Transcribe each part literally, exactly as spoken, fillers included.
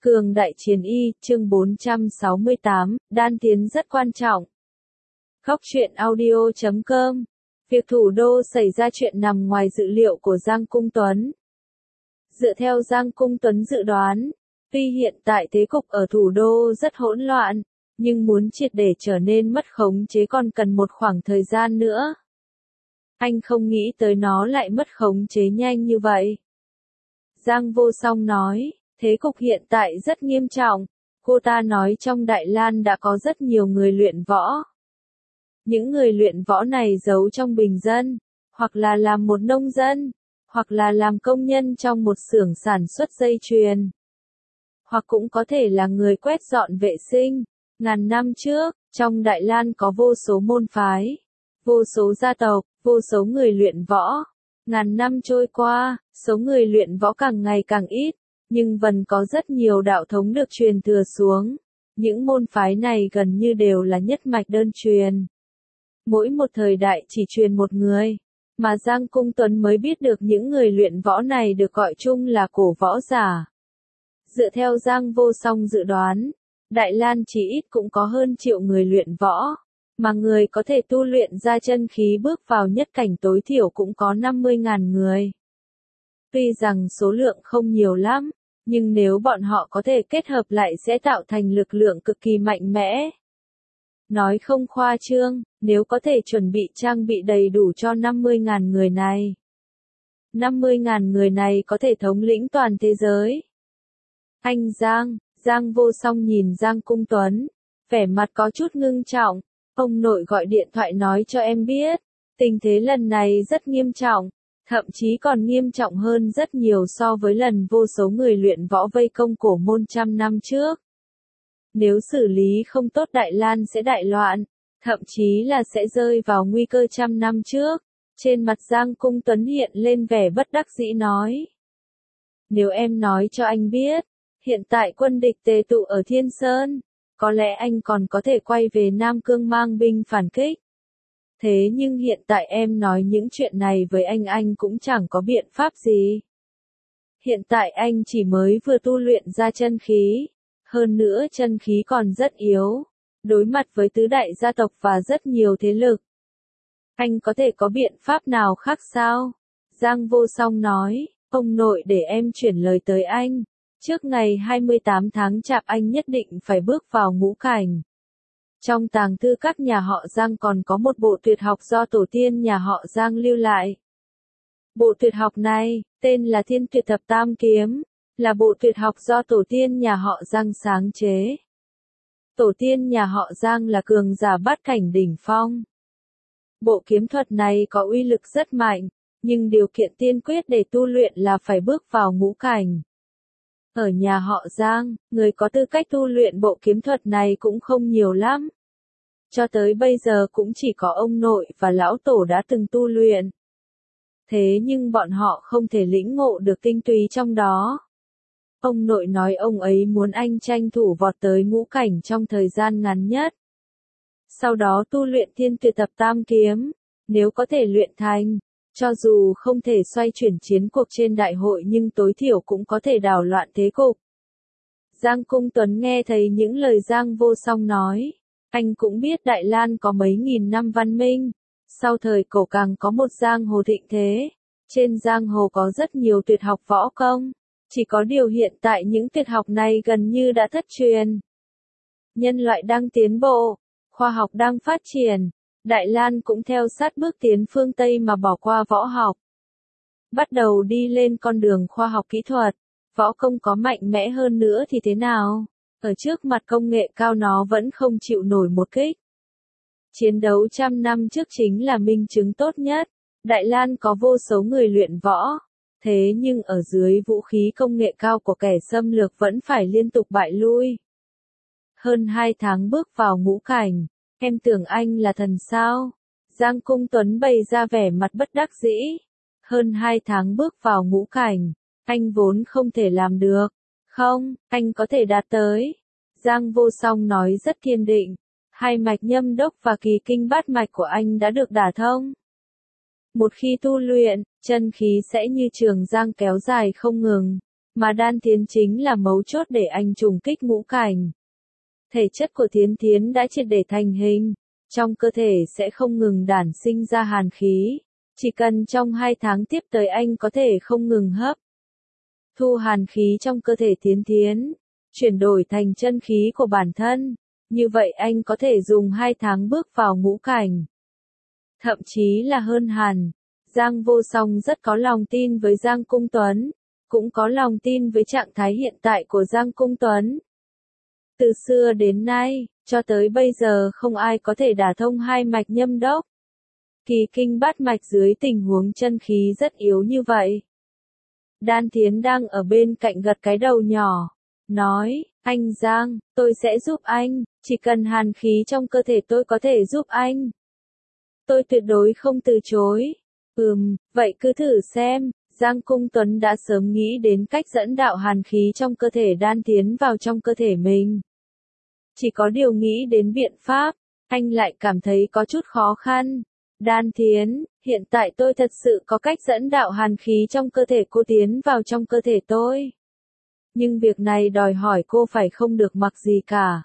Cường đại chiến y, chương bốn trăm sáu mươi tám, đan tiến rất quan trọng. Góc truyện audio chấm com. Việc thủ đô xảy ra chuyện nằm ngoài dự liệu của Giang Cung Tuấn. Dựa theo Giang Cung Tuấn dự đoán, tuy hiện tại thế cục ở thủ đô rất hỗn loạn, nhưng muốn triệt để trở nên mất khống chế còn cần một khoảng thời gian nữa. Anh không nghĩ tới nó lại mất khống chế nhanh như vậy. Giang Vô Song nói, thế cục hiện tại rất nghiêm trọng, cô ta nói trong Đại Lan đã có rất nhiều người luyện võ. Những người luyện võ này giấu trong bình dân, hoặc là làm một nông dân, hoặc là làm công nhân trong một xưởng sản xuất dây chuyền, hoặc cũng có thể là người quét dọn vệ sinh. Ngàn năm trước, trong Đại Lan có vô số môn phái, vô số gia tộc, vô số người luyện võ. Ngàn năm trôi qua, số người luyện võ càng ngày càng ít, nhưng vẫn có rất nhiều đạo thống được truyền thừa xuống. Những môn phái này gần như đều là nhất mạch đơn truyền. Mỗi một thời đại chỉ truyền một người, mà Giang Cung Tuấn mới biết được những người luyện võ này được gọi chung là cổ võ giả. Dựa theo Giang Vô Song dự đoán, Đại Lan chỉ ít cũng có hơn triệu người luyện võ, mà người có thể tu luyện ra chân khí bước vào nhất cảnh tối thiểu cũng có năm mươi nghìn người. Tuy rằng số lượng không nhiều lắm, nhưng nếu bọn họ có thể kết hợp lại sẽ tạo thành lực lượng cực kỳ mạnh mẽ. Nói không khoa trương, nếu có thể chuẩn bị trang bị đầy đủ cho năm mươi nghìn người này. năm mươi nghìn người này có thể thống lĩnh toàn thế giới. Anh Giang, Giang Vô Song nhìn Giang Cung Tuấn, vẻ mặt có chút ngưng trọng. Ông nội gọi điện thoại nói cho em biết, tình thế lần này rất nghiêm trọng, thậm chí còn nghiêm trọng hơn rất nhiều so với lần vô số người luyện võ vây công cổ môn trăm năm trước. Nếu xử lý không tốt Đại Lan sẽ đại loạn, thậm chí là sẽ rơi vào nguy cơ trăm năm trước. Trên mặt Giang Cung Tuấn hiện lên vẻ bất đắc dĩ nói. Nếu em nói cho anh biết, hiện tại quân địch tề tụ ở Thiên Sơn, có lẽ anh còn có thể quay về Nam Cương mang binh phản kích. Thế nhưng hiện tại em nói những chuyện này với anh anh cũng chẳng có biện pháp gì. Hiện tại anh chỉ mới vừa tu luyện ra chân khí, hơn nữa chân khí còn rất yếu, đối mặt với tứ đại gia tộc và rất nhiều thế lực. Anh có thể có biện pháp nào khác sao? Giang Vô Song nói, ông nội để em chuyển lời tới anh. Trước ngày hai mươi tám tháng Chạp anh nhất định phải bước vào ngũ cảnh. Trong tàng thư các nhà họ Giang còn có một bộ tuyệt học do tổ tiên nhà họ Giang lưu lại. Bộ tuyệt học này, tên là Thiên Tuyệt Thập Tam Kiếm, là bộ tuyệt học do tổ tiên nhà họ Giang sáng chế. Tổ tiên nhà họ Giang là cường giả bát cảnh đỉnh phong. Bộ kiếm thuật này có uy lực rất mạnh, nhưng điều kiện tiên quyết để tu luyện là phải bước vào ngũ cảnh. Ở nhà họ Giang, người có tư cách tu luyện bộ kiếm thuật này cũng không nhiều lắm. Cho tới bây giờ cũng chỉ có ông nội và lão tổ đã từng tu luyện. Thế nhưng bọn họ không thể lĩnh ngộ được tinh túy trong đó. Ông nội nói ông ấy muốn anh tranh thủ vọt tới ngũ cảnh trong thời gian ngắn nhất. Sau đó tu luyện Thiên Tuyệt Thập Tam Kiếm, nếu có thể luyện thành. Cho dù không thể xoay chuyển chiến cuộc trên đại hội nhưng tối thiểu cũng có thể đảo loạn thế cục. Giang Cung Tuấn nghe thấy những lời Giang Vô Song nói. Anh cũng biết Đại Lan có mấy nghìn năm văn minh. Sau thời cổ càng có một giang hồ thịnh thế. Trên giang hồ có rất nhiều tuyệt học võ công. Chỉ có điều hiện tại những tuyệt học này gần như đã thất truyền. Nhân loại đang tiến bộ. Khoa học đang phát triển. Đại Lan cũng theo sát bước tiến phương Tây mà bỏ qua võ học. Bắt đầu đi lên con đường khoa học kỹ thuật, võ công có mạnh mẽ hơn nữa thì thế nào? Ở trước mặt công nghệ cao nó vẫn không chịu nổi một kích. Chiến đấu trăm năm trước chính là minh chứng tốt nhất. Đại Lan có vô số người luyện võ. Thế nhưng ở dưới vũ khí công nghệ cao của kẻ xâm lược vẫn phải liên tục bại lui. Hơn hai tháng bước vào ngũ cảnh. Em tưởng anh là thần sao? Giang Cung Tuấn bày ra vẻ mặt bất đắc dĩ. Hơn hai tháng bước vào ngũ cảnh, anh vốn không thể làm được. Không, anh có thể đạt tới. Giang Vô Song nói rất kiên định. Hai mạch nhâm đốc và kỳ kinh bát mạch của anh đã được đả thông. Một khi tu luyện, chân khí sẽ như trường giang kéo dài không ngừng. Mà đan thiến chính là mấu chốt để anh trùng kích ngũ cảnh. Thể chất của Thiến Thiến đã triệt để thành hình, trong cơ thể sẽ không ngừng đản sinh ra hàn khí, chỉ cần trong hai tháng tiếp tới anh có thể không ngừng hấp thu hàn khí trong cơ thể Thiến Thiến, chuyển đổi thành chân khí của bản thân, như vậy anh có thể dùng hai tháng bước vào ngũ cảnh. Thậm chí là hơn hẳn, Giang Vô Song rất có lòng tin với Giang Cung Tuấn, cũng có lòng tin với trạng thái hiện tại của Giang Cung Tuấn. Từ xưa đến nay, cho tới bây giờ không ai có thể đả thông hai mạch nhâm đốc, kỳ kinh bát mạch dưới tình huống chân khí rất yếu như vậy. Đan Thiến đang ở bên cạnh gật cái đầu nhỏ, nói, anh Giang, tôi sẽ giúp anh, chỉ cần hàn khí trong cơ thể tôi có thể giúp anh. Tôi tuyệt đối không từ chối. Ừm, vậy cứ thử xem. Giang Cung Tuấn đã sớm nghĩ đến cách dẫn đạo hàn khí trong cơ thể Đan Thiến vào trong cơ thể mình. Chỉ có điều nghĩ đến biện pháp, anh lại cảm thấy có chút khó khăn. Đan Thiến, hiện tại tôi thật sự có cách dẫn đạo hàn khí trong cơ thể cô tiến vào trong cơ thể tôi. Nhưng việc này đòi hỏi cô phải không được mặc gì cả.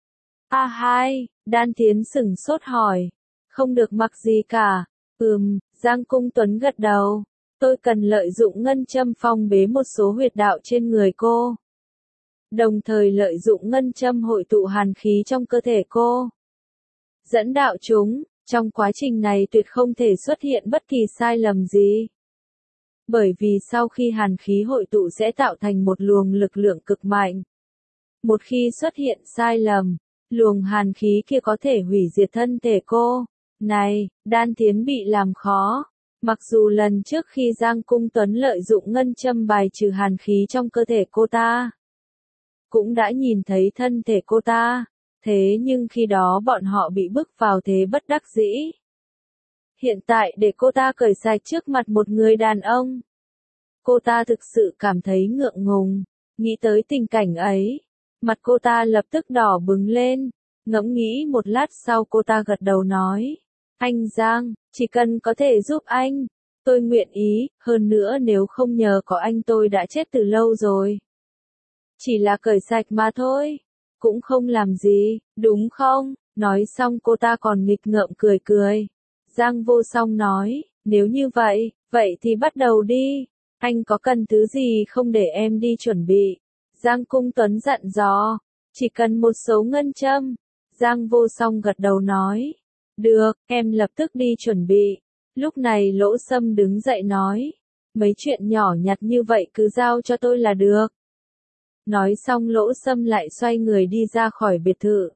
A hai, Đan Thiến sửng sốt hỏi. Không được mặc gì cả. Ừm, Giang Cung Tuấn gật đầu. Tôi cần lợi dụng ngân châm phong bế một số huyệt đạo trên người cô. Đồng thời lợi dụng ngân châm hội tụ hàn khí trong cơ thể cô. Dẫn đạo chúng, trong quá trình này tuyệt không thể xuất hiện bất kỳ sai lầm gì. Bởi vì sau khi hàn khí hội tụ sẽ tạo thành một luồng lực lượng cực mạnh. Một khi xuất hiện sai lầm, luồng hàn khí kia có thể hủy diệt thân thể cô. Này, Đan Thiến bị làm khó. Mặc dù lần trước khi Giang Cung Tuấn lợi dụng ngân châm bài trừ hàn khí trong cơ thể cô ta, cũng đã nhìn thấy thân thể cô ta, thế nhưng khi đó bọn họ bị bức vào thế bất đắc dĩ. Hiện tại để cô ta cởi sạch trước mặt một người đàn ông, cô ta thực sự cảm thấy ngượng ngùng, nghĩ tới tình cảnh ấy, mặt cô ta lập tức đỏ bừng lên, ngẫm nghĩ một lát sau cô ta gật đầu nói, anh Giang, chỉ cần có thể giúp anh, tôi nguyện ý, hơn nữa nếu không nhờ có anh tôi đã chết từ lâu rồi. Chỉ là cởi sạch mà thôi, cũng không làm gì, đúng không? Nói xong cô ta còn nghịch ngợm cười cười. Giang Vô Song nói, nếu như vậy, vậy thì bắt đầu đi. Anh có cần thứ gì không để em đi chuẩn bị? Giang Cung Tuấn dặn dò, chỉ cần một số ngân châm. Giang Vô Song gật đầu nói, được, em lập tức đi chuẩn bị. Lúc này Lỗ Sâm đứng dậy nói, mấy chuyện nhỏ nhặt như vậy cứ giao cho tôi là được. Nói xong Lỗ Sâm lại xoay người đi ra khỏi biệt thự.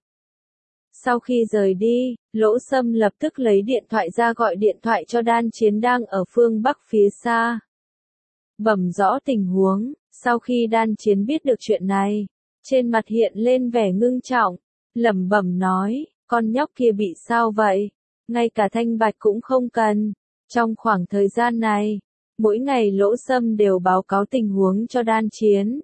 Sau khi rời đi, Lỗ Sâm lập tức lấy điện thoại ra gọi điện thoại cho Đan Chiến đang ở phương Bắc phía xa. Bẩm rõ tình huống, sau khi Đan Chiến biết được chuyện này, trên mặt hiện lên vẻ ngưng trọng, lẩm bẩm nói, con nhóc kia bị sao vậy? Ngay cả thanh bạch cũng không cần. Trong khoảng thời gian này, mỗi ngày Lỗ Sâm đều báo cáo tình huống cho Đan Chiến.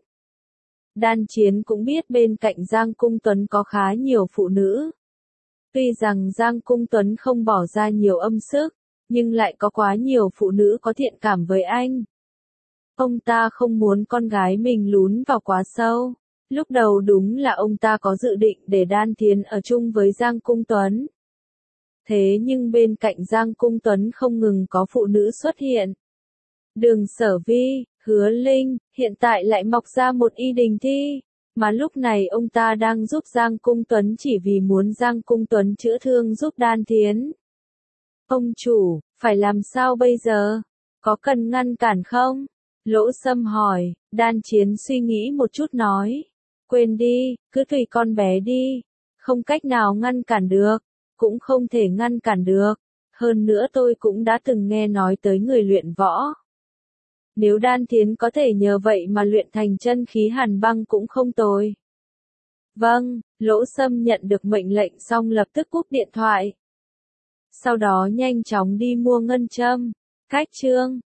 Đan Chiến cũng biết bên cạnh Giang Cung Tuấn có khá nhiều phụ nữ. Tuy rằng Giang Cung Tuấn không bỏ ra nhiều âm sức, nhưng lại có quá nhiều phụ nữ có thiện cảm với anh. Ông ta không muốn con gái mình lún vào quá sâu. Lúc đầu đúng là ông ta có dự định để Đan Thiến ở chung với Giang Cung Tuấn. Thế nhưng bên cạnh Giang Cung Tuấn không ngừng có phụ nữ xuất hiện. Đường Sở Vi, Hứa Linh, hiện tại lại mọc ra một Y Đình Thi, mà lúc này ông ta đang giúp Giang Cung Tuấn chỉ vì muốn Giang Cung Tuấn chữa thương giúp Đan Thiến. Ông chủ, phải làm sao bây giờ? Có cần ngăn cản không? Lỗ Sâm hỏi. Đan Chiến suy nghĩ một chút nói, quên đi, cứ tùy con bé đi, không cách nào ngăn cản được, cũng không thể ngăn cản được, hơn nữa tôi cũng đã từng nghe nói tới người luyện võ. Nếu Đan Thiến có thể nhờ vậy mà luyện thành chân khí hàn băng cũng không tồi. Vâng, Lỗ Sâm nhận được mệnh lệnh xong lập tức cúp điện thoại. Sau đó nhanh chóng đi mua ngân châm. Cách chương